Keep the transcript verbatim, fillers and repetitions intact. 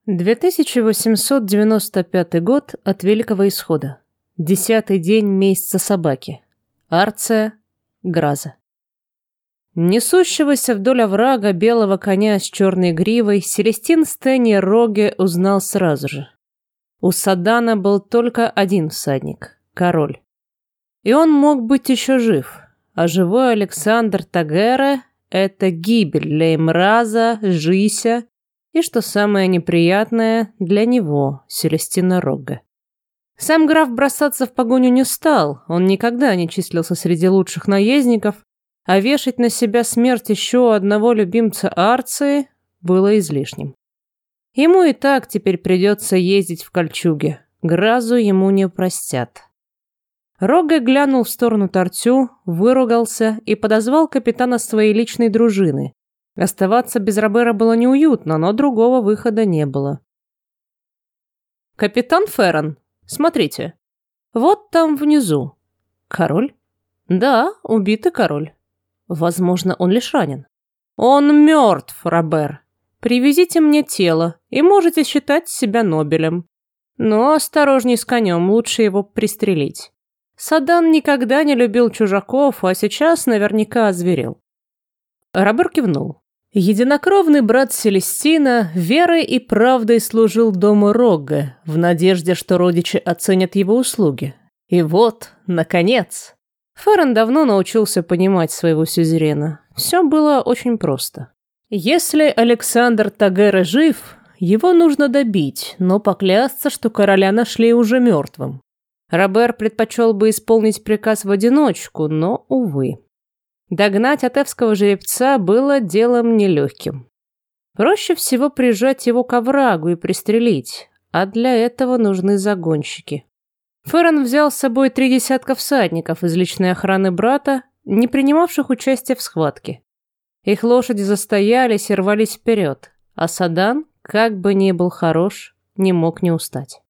две тысячи восемьсот девяносто пятый год от Великого Исхода. Десятый день месяца собаки. Арция, Граза. Несущегося вдоль оврага белого коня с черной гривой Селестин Стени Роге узнал сразу же. У Садана был только один всадник – король. И он мог быть еще жив, а живой Александр Тагере – это гибель для Имраза, Жися и, что самое неприятное, для него, Селестина Роге. Сам граф бросаться в погоню не стал, он никогда не числился среди лучших наездников, а вешать на себя смерть еще одного любимца Арции было излишним. Ему и так теперь придется ездить в кольчуге, Гразу ему не простят. Роге глянул в сторону Тартю, выругался и подозвал капитана своей личной дружины. Оставаться без Робера было неуютно, но другого выхода не было. «Капитан Феррон, смотрите, вот там внизу. Король? Да, убитый король. Возможно, он лишь ранен. Он мертв, Робер. Привезите мне тело, и можете считать себя Нобелем. Но осторожней с конем, лучше его пристрелить. Садан никогда не любил чужаков, а сейчас наверняка озверел». Робер кивнул. Единокровный брат Селестина верой и правдой служил дому Роге, в надежде, что родичи оценят его услуги. И вот, наконец, Феррон давно научился понимать своего сюзерена. Все было очень просто. Если Александр Тагере жив, его нужно добить, но поклясться, что короля нашли уже мертвым. Робер предпочел бы исполнить приказ в одиночку, но, увы. Догнать атевского жеребца было делом нелегким. Проще всего прижать его к оврагу и пристрелить, а для этого нужны загонщики. Феррон взял с собой три десятка всадников из личной охраны брата, не принимавших участия в схватке. Их лошади застоялись и рвались вперед, а Садан, как бы ни был хорош, не мог не устать.